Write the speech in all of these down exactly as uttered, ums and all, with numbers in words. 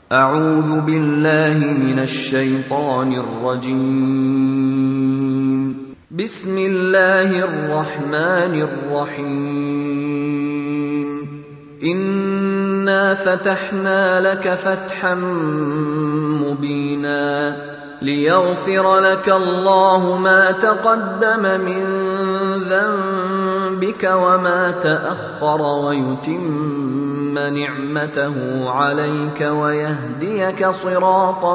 أعوذ بالله من الشيطان الرجيم. بسم الله الرحمن الرحيم. إنا فتحنا لك فتحا مبينا ليغفر لك الله ما تقدم من ذنبك وما تأخر ويتم نعمته عليك ويهديك صراطا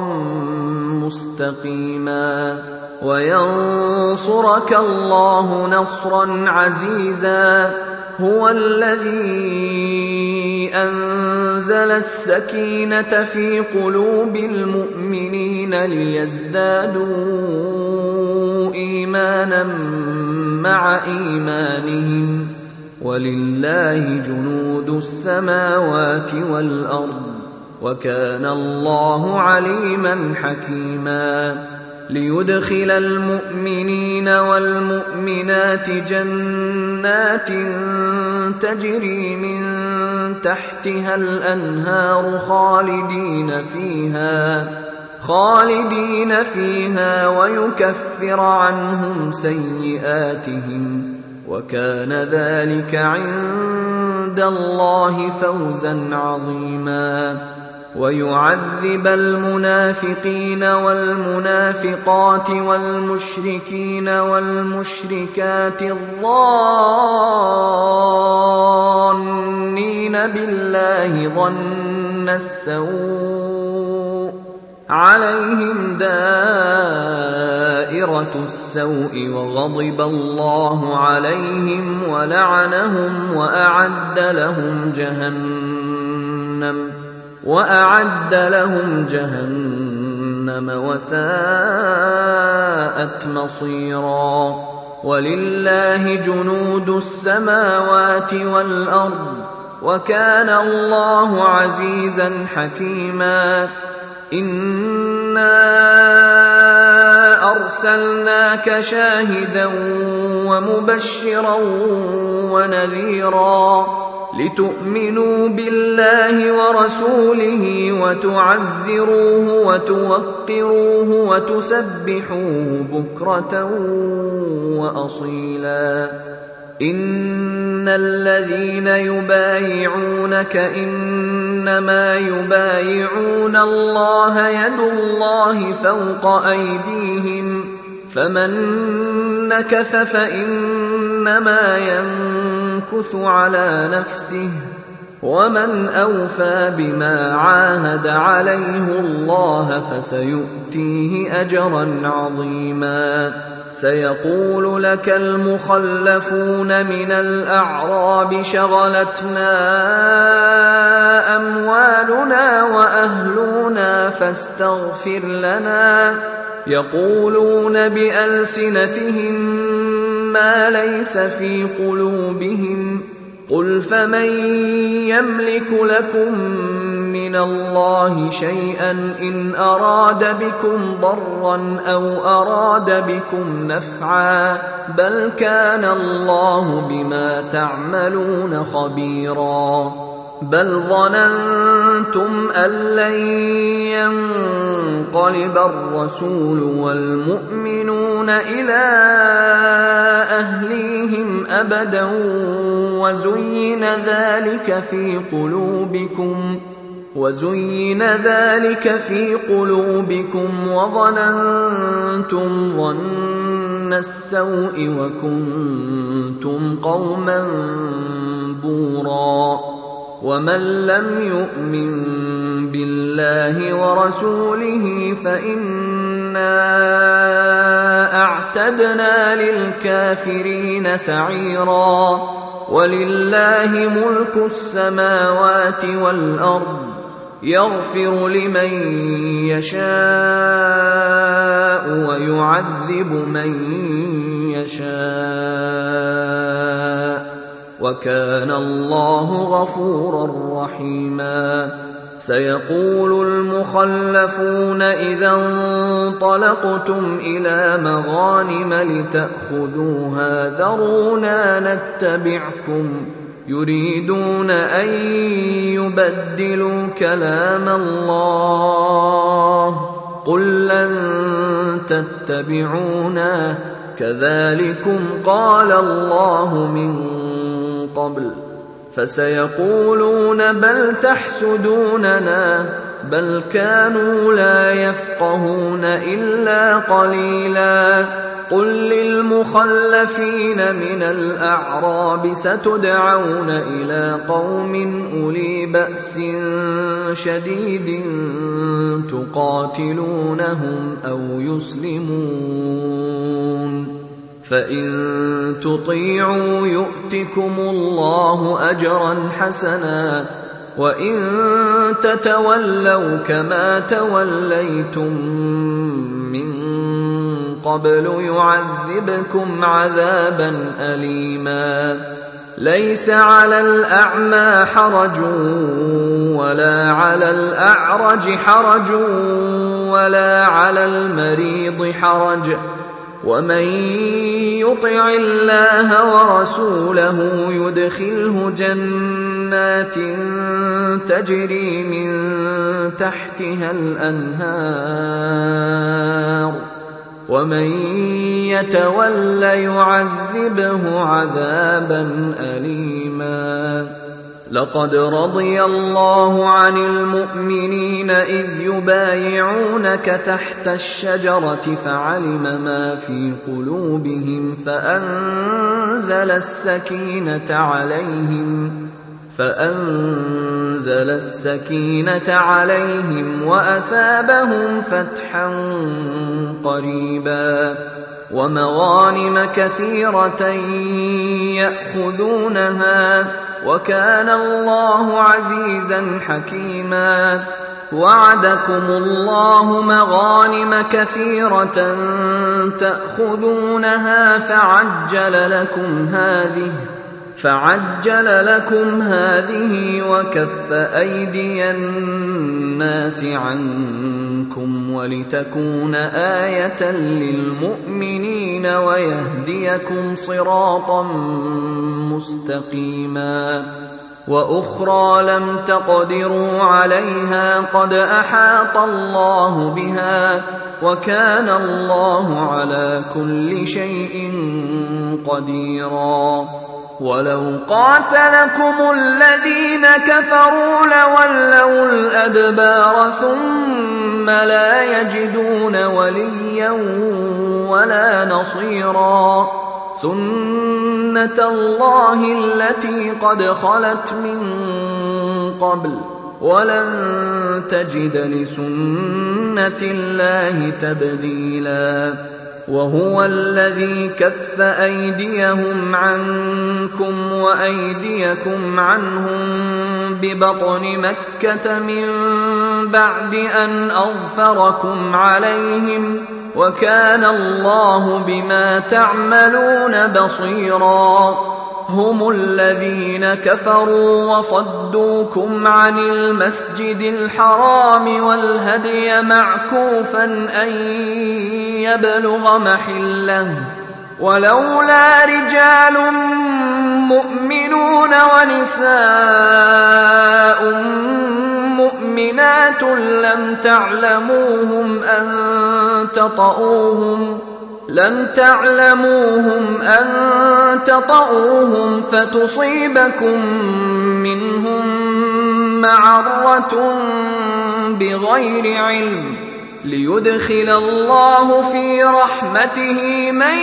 مستقيما وينصرك الله نصرا عزيزا. هو الذي أنزل السكينة في قلوب المؤمنين ليزدادوا إيمانا مع إيمانهم ولله جنود السماوات والأرض وكان الله عليما حكيما. ليدخل المؤمنين والمؤمنات جنات تجري من تحتها الأنهار خالدين فيها خالدين فيها ويكفر عنهم سيئاتهم وكان ذلك عند الله فوزا عظيما. ويعذب المنافقين والمنافقات والمشركين والمشركات الظانين بالله ظن السوء عليهم دائرة السوء وغضب الله عليهم ولعنهم وأعد لهم جهنم وأعد لهم جهنم وساءت مصيرا. ولله جنود السماوات والأرض وكان الله عزيزا حكيما. إنا أرسلناك شاهدا ومبشرا ونذيرا لتؤمنوا بالله ورسوله وتعزروه وتوقروه وتسبحوه بكرة وأصيلا. إن الذين يبايعونك إنما يبايعون الله يد الله فوق أيديهم فمن نكث فإنما ينكث على نفسه ومن أوفى بما عاهد عليه الله فسيؤتيه أجرا عظيما. سيقول لك المخلفون من الأعراب شغلتنا أموالنا وأهلنا فاستغفر لنا يقولون بألسنتهم ما ليس في قلوبهم قل فمن يملك لكم من الله شيئا إن أراد بكم ضرا أو أراد بكم نفعا بل كان الله بما تعملون خبيرا. بل ظننتم أن لن ينقلب الرسول والمؤمنون إلى أهليهم أبدا وزين ذلك في قلوبكم وزين ذلك في قلوبكم وظننتم ظن السوء وكنتم قوما بورا. ومن لم يؤمن بالله ورسوله فإنا أعتدنا للكافرين سعيرا. ولله ملك السماوات والأرض يغفر لمن يشاء ويعذب من يشاء وكان الله غفورا رحيما. سيقول المخلفون إذا انطلقتم إلى مغانم لتأخذوها ذرونا نتبعكم يريدون أن يبدلوا كلام الله قل لن تتبعونا كذلكم قال الله من قبل فسيقولون بل تحسدوننا بل كانوا لا يفقهون إلا قليلا قل للمخلفين من الأعراب ستدعون إلى قوم أولي بأس شديد تقاتلونهم أو يسلمون فإن تطيعوا يؤتكم الله أجرا حسنا وإن تتولوا كما توليتم من قبل يعذبكم عذابا أليما ليس على الأعمى حرج ولا على الأعرج حرج ولا على المريض حرج ومن يطع الله ورسوله يدخله جنات تجري من تحتها الأنهار ومن يتول يعذبه عذابا أليما لقد رضي الله عن المؤمنين إذ يبايعونك تحت الشجرة فعلم ما في قلوبهم فأنزل السكينة عليهم فأنزل السكينة عليهم وأثابهم فتحا قريبا ومغانم كثيرة يأخذونها وكان الله عزيزا حكيما وعدكم الله مغانم كثيرة تأخذونها فعجل لكم هذه فعجل لكم هذه وكف أيدي الناس عنكم ولتكون آية للمؤمنين ويهديكم صراطا مستقيما وأخرى لم تقدروا عليها قد أحاط الله بها وكان الله على كل شيء قديرا ولو قاتلكم الذين كفروا لولوا الأدبار ثم لا يجدون وليا ولا نصيرا سنة الله التي قد خلت من قبل ولن تجد لسنة الله تبديلا وهو الذي كف أيديهم عنكم وأيديكم عنهم ببطن مكة من بعد أن أظفركم عليهم وكان الله بما تعملون بصيرا هم الذين كفروا وصدوكم عن المسجد الحرام والهدي معكوفا أن يبلغ محله ولولا رجال مؤمنون ونساء مؤمنات لم تعلموهم أن تطؤوهم لم تعلموهم أن تطؤوهم فتصيبكم منهم معرة بغير علم ليدخل الله في رحمته من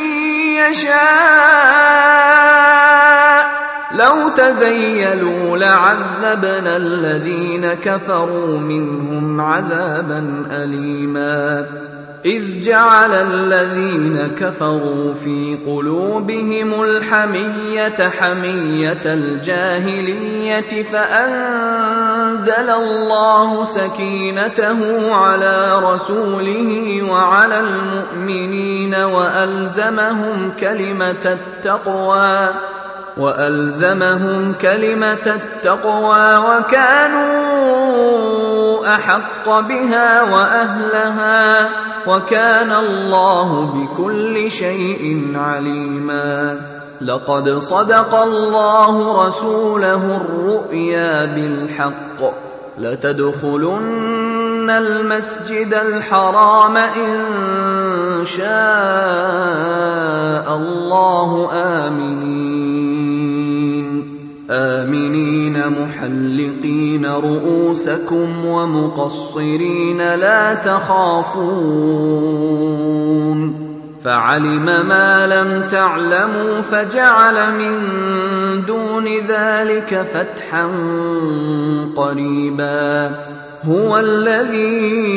يشاء لو تزيلوا لعذبنا الذين كفروا منهم عذابا أليما إذ جعل الذين كفروا في قلوبهم الحمية حمية الجاهلية فأنزل الله سكينته على رسوله وعلى المؤمنين وألزمهم كلمة التقوى وألزمهم كلمة التقوى وكانوا أحق بها وأهلها وكان الله بكل شيء عليما لقد صدق الله رسوله الرؤيا بالحق لتدخلن المسجد الحرام إن شاء الله آمنين آمنين محلقين رؤوسكم ومقصرين لا تخافون فعلم ما لم تعلموا فجعل من دون ذلك فتحا قريبا هو الذي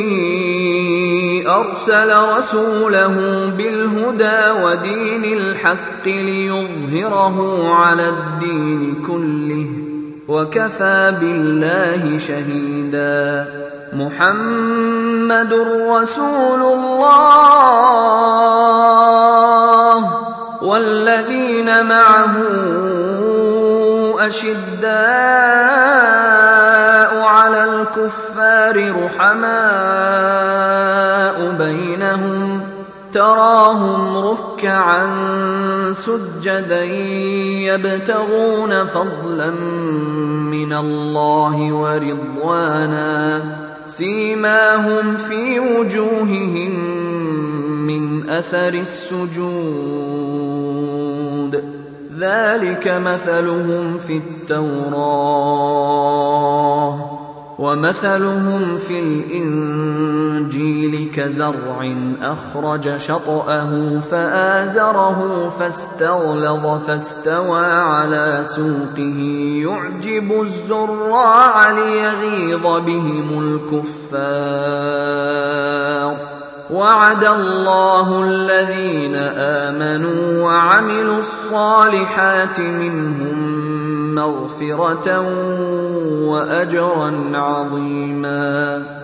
أرسل رسوله بالهدى ودين الحق ليظهره على الدين كله وكفى بالله شهيدا محمد رسول الله والذين معه أشداء على الكفار رحماء بينهم تراهم ركعا سجدا يبتغون فضلا من الله ورضوانا سيماهم في وجوههم من أثر السجود ذلك مثلهم في التوراة ومثلهم في الإنجيل كزرع أخرج شطأه فآزره فاستغلظ فاستوى على سوقه يعجب الزراع ليغيظ بهم الكفار وعد الله الذين آمنوا وعملوا الصالحات منهم مغفرة وأجرا عظيما